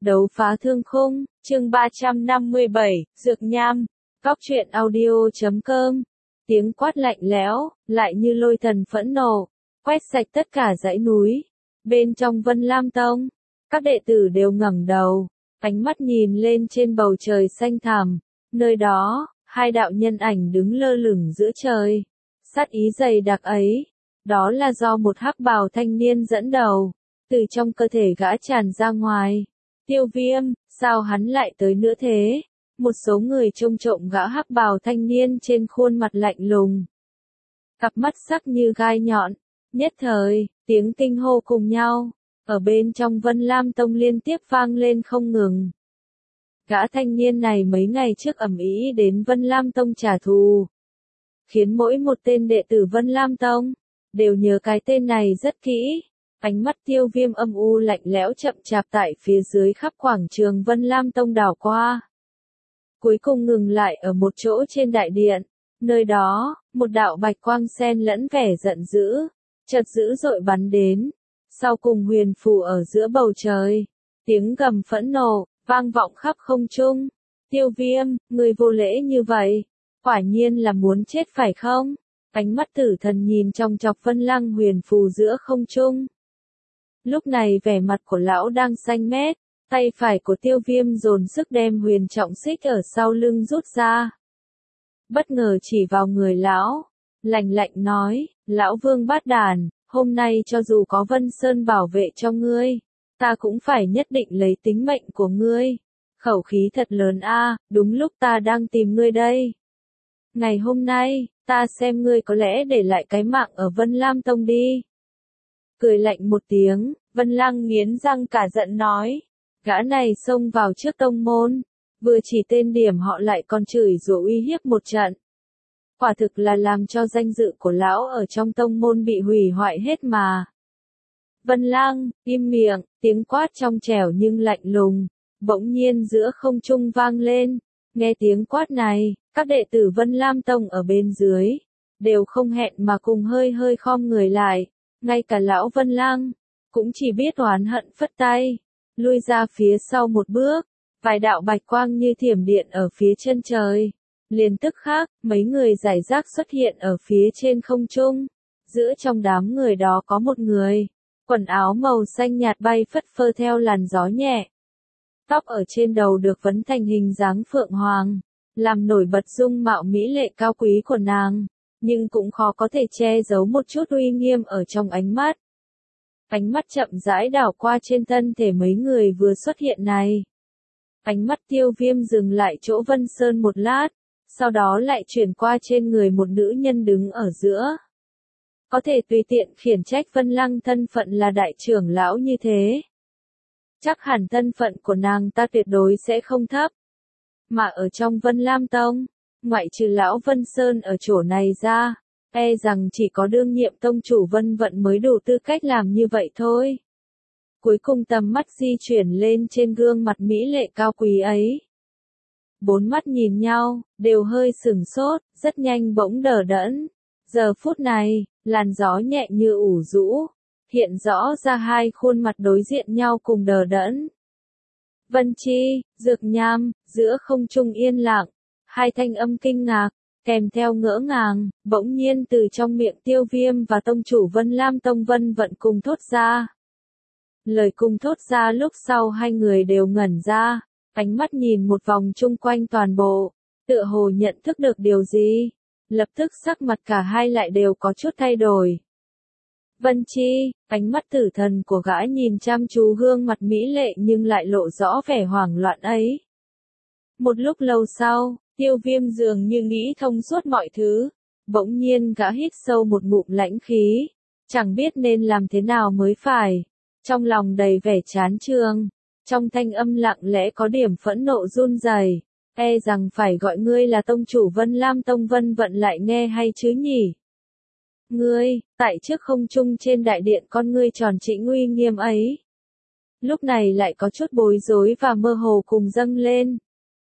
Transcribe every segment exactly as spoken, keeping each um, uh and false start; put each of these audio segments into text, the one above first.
Đấu phá thương khung, chương ba trăm năm mươi bảy, Dược Nham, Góc truyện audio chấm com. Tiếng quát lạnh lẽo, lại như lôi thần phẫn nộ, quét sạch tất cả dãy núi. Bên trong Vân Lam Tông, các đệ tử đều ngẩng đầu, ánh mắt nhìn lên trên bầu trời xanh thẳm. Nơi đó, hai đạo nhân ảnh đứng lơ lửng giữa trời. Sát ý dày đặc ấy, đó là do một hắc bào thanh niên dẫn đầu, từ trong cơ thể gã tràn ra ngoài. Tiêu Viêm, sao hắn lại tới nữa thế? Một số người trông trộm gã hắc bào thanh niên trên khuôn mặt lạnh lùng. Cặp mắt sắc như gai nhọn, nhất thời, tiếng kinh hô cùng nhau, ở bên trong Vân Lam Tông liên tiếp vang lên không ngừng. Gã thanh niên này mấy ngày trước ầm ĩ đến Vân Lam Tông trả thù, khiến mỗi một tên đệ tử Vân Lam Tông đều nhớ cái tên này rất kỹ. Ánh mắt Tiêu Viêm âm u lạnh lẽo chậm chạp tại phía dưới khắp quảng trường Vân Lam Tông đảo qua. Cuối cùng ngừng lại ở một chỗ trên đại điện, nơi đó, một đạo bạch quang xen lẫn vẻ giận dữ, chợt dữ dội bắn đến, sau cùng huyền phù ở giữa bầu trời, tiếng gầm phẫn nộ, vang vọng khắp không trung. Tiêu Viêm, người vô lễ như vậy, quả nhiên là muốn chết phải không? Ánh mắt tử thần nhìn trong chọc Vân Lăng huyền phù giữa không trung. Lúc này vẻ mặt của lão đang xanh mét, tay phải của Tiêu Viêm dồn sức đem huyền trọng xích ở sau lưng rút ra. Bất ngờ chỉ vào người lão, lạnh lạnh nói, lão Vương Bát Đàn, hôm nay cho dù có Vân Sơn bảo vệ cho ngươi, ta cũng phải nhất định lấy tính mệnh của ngươi. Khẩu khí thật lớn a, đúng lúc ta đang tìm ngươi đây. Ngày hôm nay, ta xem ngươi có lẽ để lại cái mạng ở Vân Lam Tông đi. Cười lạnh một tiếng, Vân Lăng nghiến răng cả giận nói, gã này xông vào trước tông môn, vừa chỉ tên điểm họ lại còn chửi rủa uy hiếp một trận. Quả thực là làm cho danh dự của lão ở trong tông môn bị hủy hoại hết mà. Vân Lăng, im miệng, tiếng quát trong trẻo nhưng lạnh lùng, bỗng nhiên giữa không trung vang lên. Nghe tiếng quát này, các đệ tử Vân Lam Tông ở bên dưới, đều không hẹn mà cùng hơi hơi khom người lại. Ngay cả lão Vân Lăng, cũng chỉ biết oán hận phất tay, lui ra phía sau một bước, vài đạo bạch quang như thiểm điện ở phía chân trời. Liền tức khắc, mấy người rải rác xuất hiện ở phía trên không trung. Giữa trong đám người đó có một người, quần áo màu xanh nhạt bay phất phơ theo làn gió nhẹ. Tóc ở trên đầu được vấn thành hình dáng phượng hoàng, làm nổi bật dung mạo mỹ lệ cao quý của nàng. Nhưng cũng khó có thể che giấu một chút uy nghiêm ở trong ánh mắt. Ánh mắt chậm rãi đảo qua trên thân thể mấy người vừa xuất hiện này. Ánh mắt Tiêu Viêm dừng lại chỗ Vân Sơn một lát, sau đó lại chuyển qua trên người một nữ nhân đứng ở giữa. Có thể tùy tiện khiển trách Vân Lăng thân phận là đại trưởng lão như thế. Chắc hẳn thân phận của nàng ta tuyệt đối sẽ không thấp. Mà ở trong Vân Lam Tông, ngoại trừ lão Vân Sơn ở chỗ này ra, e rằng chỉ có đương nhiệm tông chủ Vân Vận mới đủ tư cách làm như vậy thôi. Cuối cùng tầm mắt di chuyển lên trên gương mặt mỹ lệ cao quý ấy. Bốn mắt nhìn nhau, đều hơi sửng sốt, rất nhanh bỗng đờ đẫn. Giờ phút này, làn gió nhẹ như ủ rũ, hiện rõ ra hai khuôn mặt đối diện nhau cùng đờ đẫn. Vân Chi, Dược Nham, giữa không trung yên lặng. Hai thanh âm kinh ngạc, kèm theo ngỡ ngàng, bỗng nhiên từ trong miệng Tiêu Viêm và tông chủ Vân Lam Tông Vân Vận cùng thốt ra. Lời cùng thốt ra lúc sau hai người đều ngẩn ra, ánh mắt nhìn một vòng chung quanh toàn bộ, tựa hồ nhận thức được điều gì. Lập tức sắc mặt cả hai lại đều có chút thay đổi. Vân Chi, ánh mắt tử thần của gã nhìn chăm chú gương mặt mỹ lệ nhưng lại lộ rõ vẻ hoảng loạn ấy. Một lúc lâu sau, Tiêu Viêm dường như nghĩ thông suốt mọi thứ, bỗng nhiên gã hít sâu một ngụm lãnh khí, chẳng biết nên làm thế nào mới phải, trong lòng đầy vẻ chán chường, trong thanh âm lặng lẽ có điểm phẫn nộ run rẩy, e rằng phải gọi ngươi là tông chủ Vân Lam Tông Vân Vận lại nghe hay chứ nhỉ? Ngươi, tại trước không trung trên đại điện con ngươi tròn trĩnh uy nghiêm ấy, lúc này lại có chút bối rối và mơ hồ cùng dâng lên.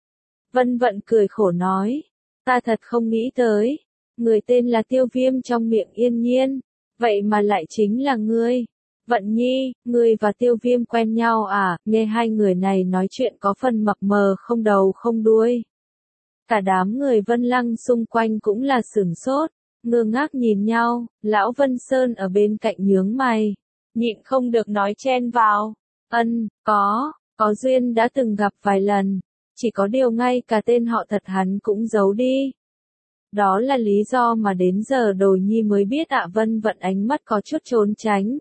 Vân Vận cười khổ nói, ta thật không nghĩ tới, người tên là Tiêu Viêm trong miệng Yên Nhiên, vậy mà lại chính là ngươi. Vận Nhi, ngươi và Tiêu Viêm quen nhau à? Nghe hai người này nói chuyện có phần mập mờ không đầu không đuôi. Cả đám người Vân Lăng xung quanh cũng là sửng sốt, ngơ ngác nhìn nhau, lão Vân Sơn ở bên cạnh nhướng mày, nhịn không được nói chen vào. Ân, có, có duyên đã từng gặp vài lần, chỉ có điều ngay cả tên họ thật hắn cũng giấu đi. Đó là lý do mà đến giờ Đồi Nhi mới biết ạ. Vân Vận ánh mắt có chút trốn tránh.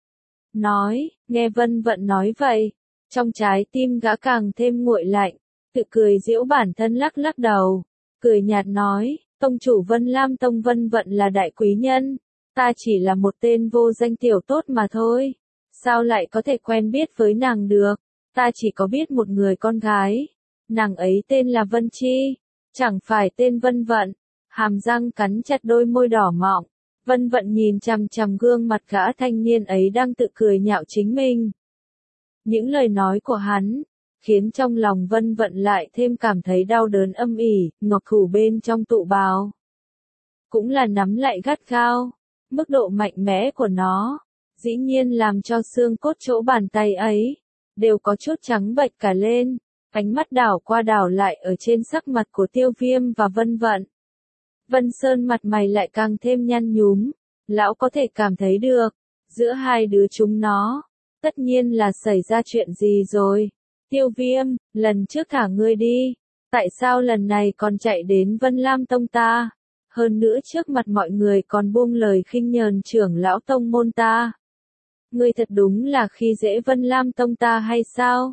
Nói, nghe Vân Vận nói vậy, trong trái tim gã càng thêm nguội lạnh, tự cười giễu bản thân lắc lắc đầu, cười nhạt nói, tông chủ Vân Lam Tông Vân Vận là đại quý nhân, ta chỉ là một tên vô danh tiểu tốt mà thôi, sao lại có thể quen biết với nàng được, ta chỉ có biết một người con gái, nàng ấy tên là Vân Chi, chẳng phải tên Vân Vận. Hàm răng cắn chặt đôi môi đỏ mọng, Vân Vận nhìn chằm chằm gương mặt gã thanh niên ấy đang tự cười nhạo chính mình. Những lời nói của hắn, khiến trong lòng Vân Vận lại thêm cảm thấy đau đớn âm ỉ, ngọc thủ bên trong tụ bào. Cũng là nắm lại gắt gao, mức độ mạnh mẽ của nó, dĩ nhiên làm cho xương cốt chỗ bàn tay ấy, đều có chút trắng bệch cả lên, ánh mắt đảo qua đảo lại ở trên sắc mặt của Tiêu Viêm và Vân Vận. Vân Sơn mặt mày lại càng thêm nhăn nhúm, lão có thể cảm thấy được, giữa hai đứa chúng nó, tất nhiên là xảy ra chuyện gì rồi. Tiêu Viêm, lần trước thả ngươi đi, tại sao lần này còn chạy đến Vân Lam Tông ta? Hơn nữa trước mặt mọi người còn buông lời khinh nhờn trưởng lão tông môn ta. Ngươi thật đúng là khi dễ Vân Lam Tông ta hay sao?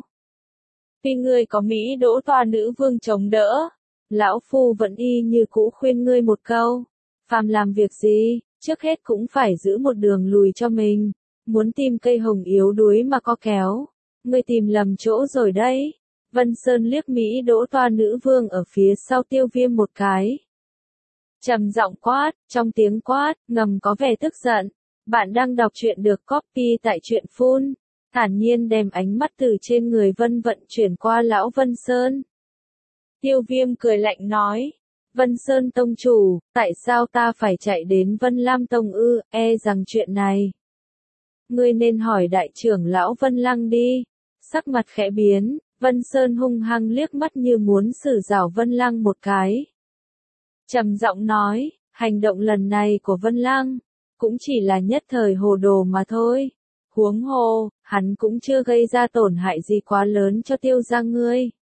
Vì ngươi có Mỹ Đỗ Toa nữ vương chống đỡ. Lão Phu vẫn y như cũ khuyên ngươi một câu, phàm làm việc gì, trước hết cũng phải giữ một đường lùi cho mình, muốn tìm cây hồng yếu đuối mà có kéo, ngươi tìm lầm chỗ rồi đấy. Vân Sơn liếc Mỹ Đỗ Toa nữ vương ở phía sau Tiêu Viêm một cái. Trầm giọng quát, trong tiếng quát, ngầm có vẻ tức giận, bạn đang đọc truyện được copy tại truyện phun, thản nhiên đem ánh mắt từ trên người Vân Vận chuyển qua lão Vân Sơn. Tiêu Viêm cười lạnh nói, Vân Sơn Tông chủ, tại sao ta phải chạy đến Vân Lam Tông ư, e rằng chuyện này. Ngươi nên hỏi đại trưởng lão Vân Lăng đi, sắc mặt khẽ biến, Vân Sơn hung hăng liếc mắt như muốn xử rảo Vân Lăng một cái. Trầm giọng nói, hành động lần này của Vân Lăng, cũng chỉ là nhất thời hồ đồ mà thôi, huống hồ, hắn cũng chưa gây ra tổn hại gì quá lớn cho Tiêu gia ngươi.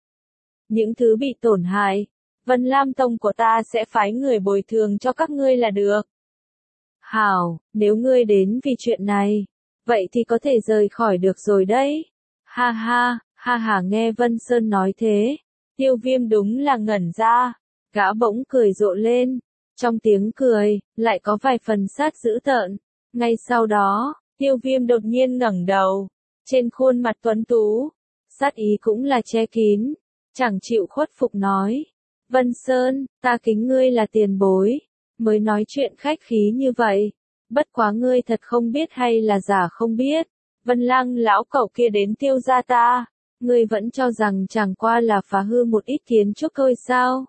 Những thứ bị tổn hại, Vân Lam Tông của ta sẽ phái người bồi thường cho các ngươi là được. Hảo, nếu ngươi đến vì chuyện này, vậy thì có thể rời khỏi được rồi đấy. Ha ha, ha ha nghe Vân Sơn nói thế, Tiêu Viêm đúng là ngẩn ra, gã bỗng cười rộ lên, trong tiếng cười, lại có vài phần sát dữ tợn. Ngay sau đó, Tiêu Viêm đột nhiên ngẩng đầu, trên khuôn mặt tuấn tú, sát ý cũng là che kín. Chẳng chịu khuất phục nói, Vân Sơn, ta kính ngươi là tiền bối, mới nói chuyện khách khí như vậy, bất quá ngươi thật không biết hay là giả không biết, Vân Lăng lão cẩu kia đến Tiêu gia ta, ngươi vẫn cho rằng chẳng qua là phá hư một ít kiến trúc thôi sao?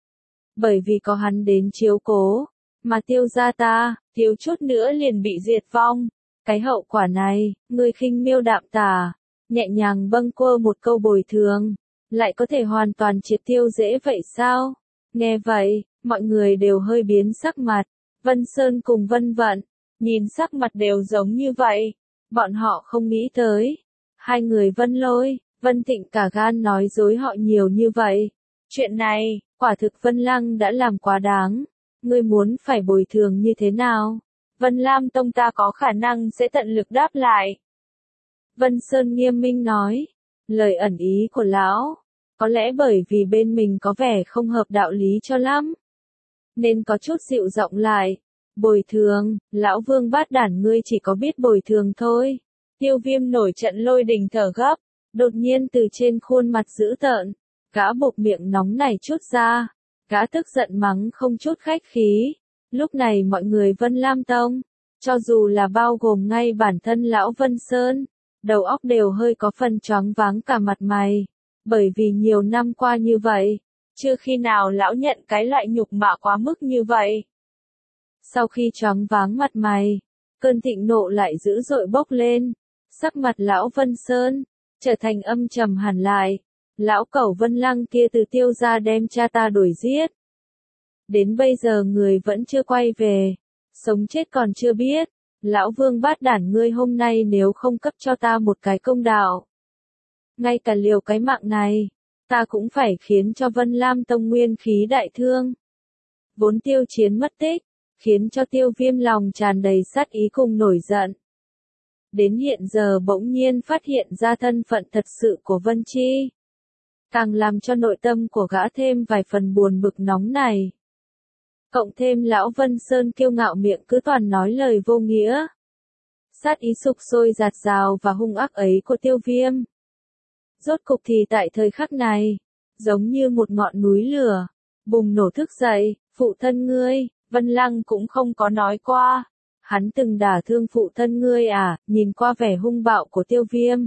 Bởi vì có hắn đến chiếu cố, mà Tiêu gia ta, thiếu chút nữa liền bị diệt vong, cái hậu quả này, ngươi khinh miêu đạm tả, nhẹ nhàng bâng quơ một câu bồi thường. Lại có thể hoàn toàn triệt tiêu dễ vậy sao? Nghe vậy, mọi người đều hơi biến sắc mặt. Vân Sơn cùng Vân Vận, nhìn sắc mặt đều giống như vậy. Bọn họ không nghĩ tới. Hai người Vân Lôi, Vân Thịnh cả gan nói dối họ nhiều như vậy. Chuyện này, quả thực Vân Lăng đã làm quá đáng. Ngươi muốn phải bồi thường như thế nào? Vân Lam Tông ta có khả năng sẽ tận lực đáp lại. Vân Sơn nghiêm minh nói. Lời ẩn ý của lão, có lẽ bởi vì bên mình có vẻ không hợp đạo lý cho lắm, nên có chút dịu giọng lại. Bồi thường, lão Vương bát đản ngươi chỉ có biết bồi thường thôi. Tiêu Viêm nổi trận lôi đình thở gấp, đột nhiên từ trên khuôn mặt dữ tợn, gã buộc miệng nóng này chút ra, gã tức giận mắng không chút khách khí. Lúc này mọi người Vân Lam Tông, cho dù là bao gồm ngay bản thân lão Vân Sơn, đầu óc đều hơi có phần choáng váng cả mặt mày, bởi vì nhiều năm qua như vậy, chưa khi nào lão nhận cái loại nhục mạ quá mức như vậy. Sau khi choáng váng mặt mày, cơn thịnh nộ lại dữ dội bốc lên, sắc mặt lão Vân Sơn trở thành âm trầm hẳn lại. Lão cẩu Vân Lăng kia từ Tiêu gia đem cha ta đuổi giết. Đến bây giờ người vẫn chưa quay về, sống chết còn chưa biết. Lão Vương bát đản ngươi hôm nay nếu không cấp cho ta một cái công đạo, ngay cả liều cái mạng này, ta cũng phải khiến cho Vân Lam Tông nguyên khí đại thương. Vốn Tiêu Chiến mất tích, khiến cho Tiêu Viêm lòng tràn đầy sát ý cùng nổi giận. Đến hiện giờ bỗng nhiên phát hiện ra thân phận thật sự của Vân Chi, càng làm cho nội tâm của gã thêm vài phần buồn bực nóng này. Cộng thêm lão Vân Sơn kiêu ngạo miệng cứ toàn nói lời vô nghĩa. Sát ý sục sôi dạt dào và hung ác ấy của Tiêu Viêm. Rốt cục thì tại thời khắc này, giống như một ngọn núi lửa, bùng nổ thức dậy, phụ thân ngươi, Vân Lăng cũng không có nói qua. Hắn từng đả thương phụ thân ngươi à, nhìn qua vẻ hung bạo của Tiêu Viêm.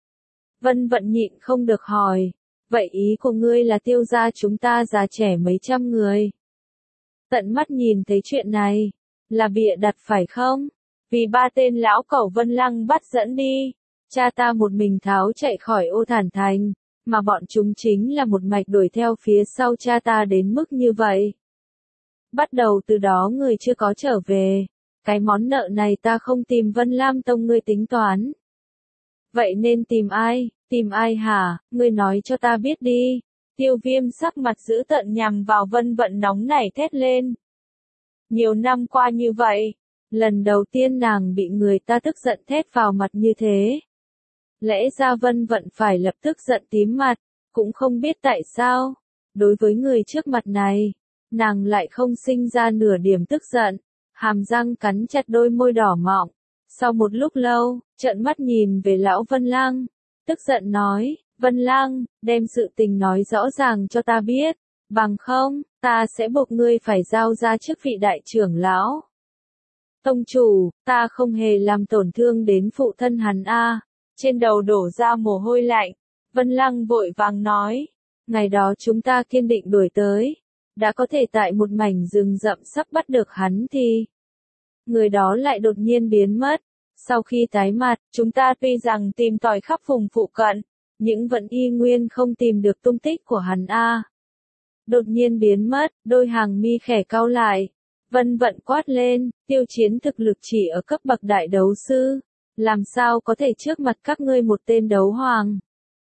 Vân Vận nhịn không được hỏi, vậy ý của ngươi là Tiêu gia chúng ta già trẻ mấy trăm người. Tận mắt nhìn thấy chuyện này, là bịa đặt phải không? Vì ba tên lão cẩu Vân Lăng bắt dẫn đi, cha ta một mình tháo chạy khỏi Ô Thản Thành, mà bọn chúng chính là một mạch đuổi theo phía sau cha ta đến mức như vậy. Bắt đầu từ đó người chưa có trở về, cái món nợ này ta không tìm Vân Lam Tông ngươi tính toán. Vậy nên tìm ai, tìm ai hả, ngươi nói cho ta biết đi. Tiêu Viêm sắc mặt dữ tợn nhằm vào Vân Vận nóng nảy thét lên. Nhiều năm qua như vậy, lần đầu tiên nàng bị người ta tức giận thét vào mặt như thế. Lẽ ra Vân Vận phải lập tức giận tím mặt, cũng không biết tại sao, đối với người trước mặt này, nàng lại không sinh ra nửa điểm tức giận, hàm răng cắn chặt đôi môi đỏ mọng. Sau một lúc lâu, trợn mắt nhìn về lão Vân Lăng, tức giận nói, Vân Lăng, đem sự tình nói rõ ràng cho ta biết, bằng không, ta sẽ buộc ngươi phải giao ra chức vị đại trưởng lão. Tông chủ, ta không hề làm tổn thương đến phụ thân hắn a. Trên đầu đổ ra mồ hôi lạnh, Vân Lăng vội vàng nói, ngày đó chúng ta kiên định đuổi tới, đã có thể tại một mảnh rừng rậm sắp bắt được hắn thì người đó lại đột nhiên biến mất. Sau khi tái mặt, chúng ta tuy rằng tìm tòi khắp vùng phụ cận, nhưng vẫn y nguyên không tìm được tung tích của hắn a. Đột nhiên biến mất, đôi hàng mi khẽ cau lại. Vân Vận quát lên, Tiêu Chiến thực lực chỉ ở cấp bậc đại đấu sư, làm sao có thể trước mặt các ngươi một tên đấu hoàng.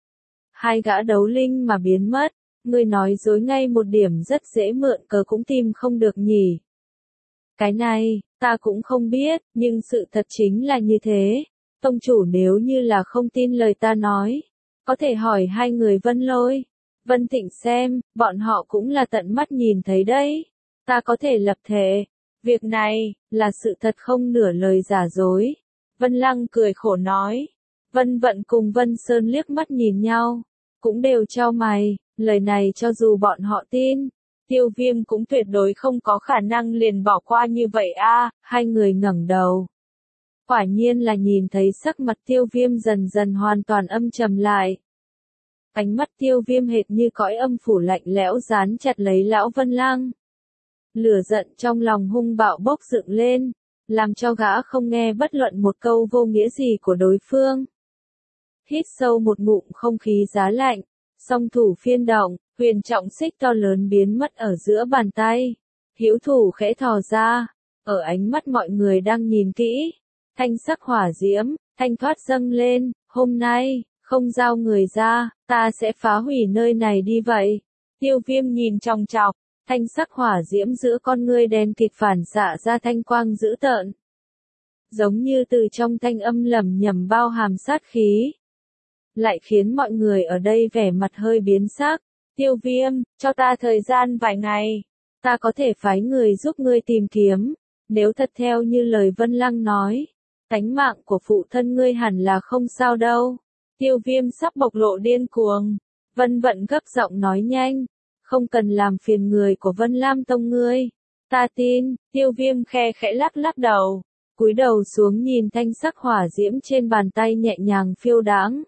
Hai gã đấu linh mà biến mất, ngươi nói dối ngay một điểm rất dễ mượn cớ cũng tìm không được nhỉ. Cái này, ta cũng không biết, nhưng sự thật chính là như thế. Tông chủ nếu như là không tin lời ta nói, có thể hỏi hai người Vân Lôi, Vân Thịnh xem, bọn họ cũng là tận mắt nhìn thấy đấy. Ta có thể lập thể, việc này, là sự thật không nửa lời giả dối. Vân Lăng cười khổ nói. Vân Vận cùng Vân Sơn liếc mắt nhìn nhau, cũng đều chau mày, lời này cho dù bọn họ tin, Tiêu Viêm cũng tuyệt đối không có khả năng liền bỏ qua như vậy a. Hai người ngẩng đầu. Quả nhiên là nhìn thấy sắc mặt Tiêu Viêm dần dần hoàn toàn âm trầm lại. Ánh mắt Tiêu Viêm hệt như cõi âm phủ lạnh lẽo dán chặt lấy lão Vân Lăng. Lửa giận trong lòng hung bạo bốc dựng lên, làm cho gã không nghe bất luận một câu vô nghĩa gì của đối phương. Hít sâu một ngụm không khí giá lạnh, song thủ phiên động, huyền trọng xích to lớn biến mất ở giữa bàn tay. Hữu thủ khẽ thò ra, ở ánh mắt mọi người đang nhìn kỹ, thanh sắc hỏa diễm, thanh thoát dâng lên, hôm nay, không giao người ra, ta sẽ phá hủy nơi này đi vậy. Tiêu Viêm nhìn chòng chọc, thanh sắc hỏa diễm giữa con ngươi đen kịt phản xạ ra thanh quang dữ tợn. Giống như từ trong thanh âm lẩm nhẩm bao hàm sát khí. Lại khiến mọi người ở đây vẻ mặt hơi biến sắc. Tiêu Viêm, cho ta thời gian vài ngày. Ta có thể phái người giúp ngươi tìm kiếm. Nếu thật theo như lời Vân Lăng nói, tánh mạng của phụ thân ngươi hẳn là không sao đâu. Tiêu Viêm sắp bộc lộ điên cuồng. Vân Vận gấp giọng nói nhanh. Không cần làm phiền người của Vân Lam Tông ngươi. Ta tin. Tiêu Viêm khe khẽ lắc lắc đầu. Cúi đầu xuống nhìn thanh sắc hỏa diễm trên bàn tay nhẹ nhàng phiêu đãng.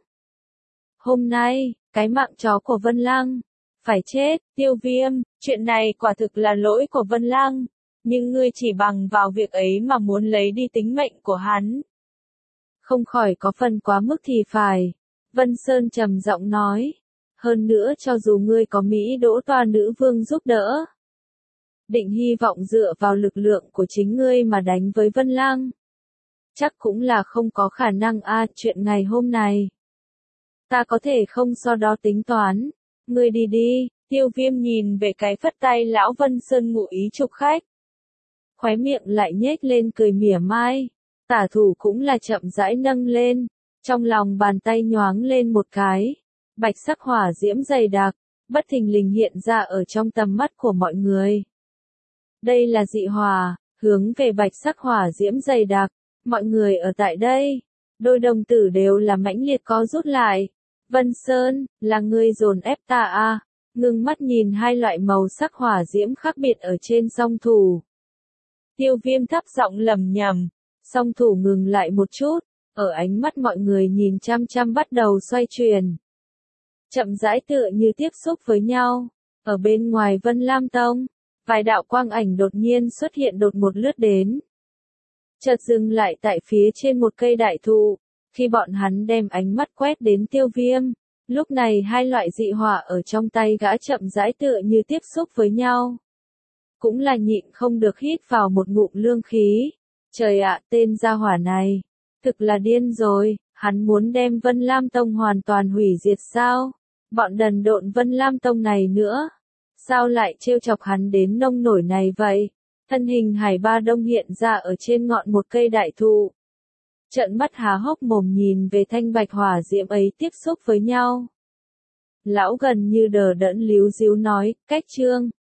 Hôm nay, cái mạng chó của Vân Lăng phải chết. Tiêu Viêm, chuyện này quả thực là lỗi của Vân Lăng. nhưng ngươi chỉ bằng vào việc ấy mà muốn lấy đi tính mệnh của hắn. Không khỏi có phần quá mức thì phải. Vân Sơn trầm giọng nói. Hơn nữa cho dù ngươi có Mỹ Đỗ Toa nữ vương giúp đỡ, định hy vọng dựa vào lực lượng của chính ngươi mà đánh với Vân Lang, chắc cũng là không có khả năng a. À, chuyện ngày hôm này, ta có thể không so đó tính toán. Ngươi đi đi. Tiêu Viêm nhìn về cái phất tay lão Vân Sơn ngụ ý chụp khách. Khóe miệng lại nhếch lên cười mỉa mai. Tả thủ cũng là chậm rãi nâng lên. Trong lòng bàn tay nhoáng lên một cái. Bạch sắc hỏa diễm dày đặc, bất thình lình hiện ra ở trong tầm mắt của mọi người. Đây là dị hỏa, hướng về bạch sắc hỏa diễm dày đặc. Mọi người ở tại đây, đôi đồng tử đều là mãnh liệt co rút lại. Vân Sơn, là ngươi dồn ép ta à? Ngưng mắt nhìn hai loại màu sắc hỏa diễm khác biệt ở trên song thủ. Tiêu Viêm thấp giọng lẩm nhẩm, song thủ ngừng lại một chút, ở ánh mắt mọi người nhìn chăm chăm bắt đầu xoay chuyển. Chậm rãi tựa như tiếp xúc với nhau. Ở bên ngoài Vân Lam Tông, vài đạo quang ảnh đột nhiên xuất hiện đột một lướt đến. Chợt dừng lại tại phía trên một cây đại thụ. Khi bọn hắn đem ánh mắt quét đến Tiêu Viêm, lúc này hai loại dị hỏa ở trong tay gã chậm rãi tựa như tiếp xúc với nhau. Cũng là nhịn không được hít vào một ngụm lương khí. Trời ạ, tên gia hỏa này, thực là điên rồi, hắn muốn đem Vân Lam Tông hoàn toàn hủy diệt sao? Bọn đần độn Vân Lam Tông này nữa, sao lại trêu chọc hắn đến nông nổi này vậy? Thân hình Hải Ba Đông hiện ra ở trên ngọn một cây đại thụ. Trợn mắt há hốc mồm nhìn về thanh bạch hỏa diễm ấy tiếp xúc với nhau. Lão gần như đờ đẫn líu díu nói, cách trương.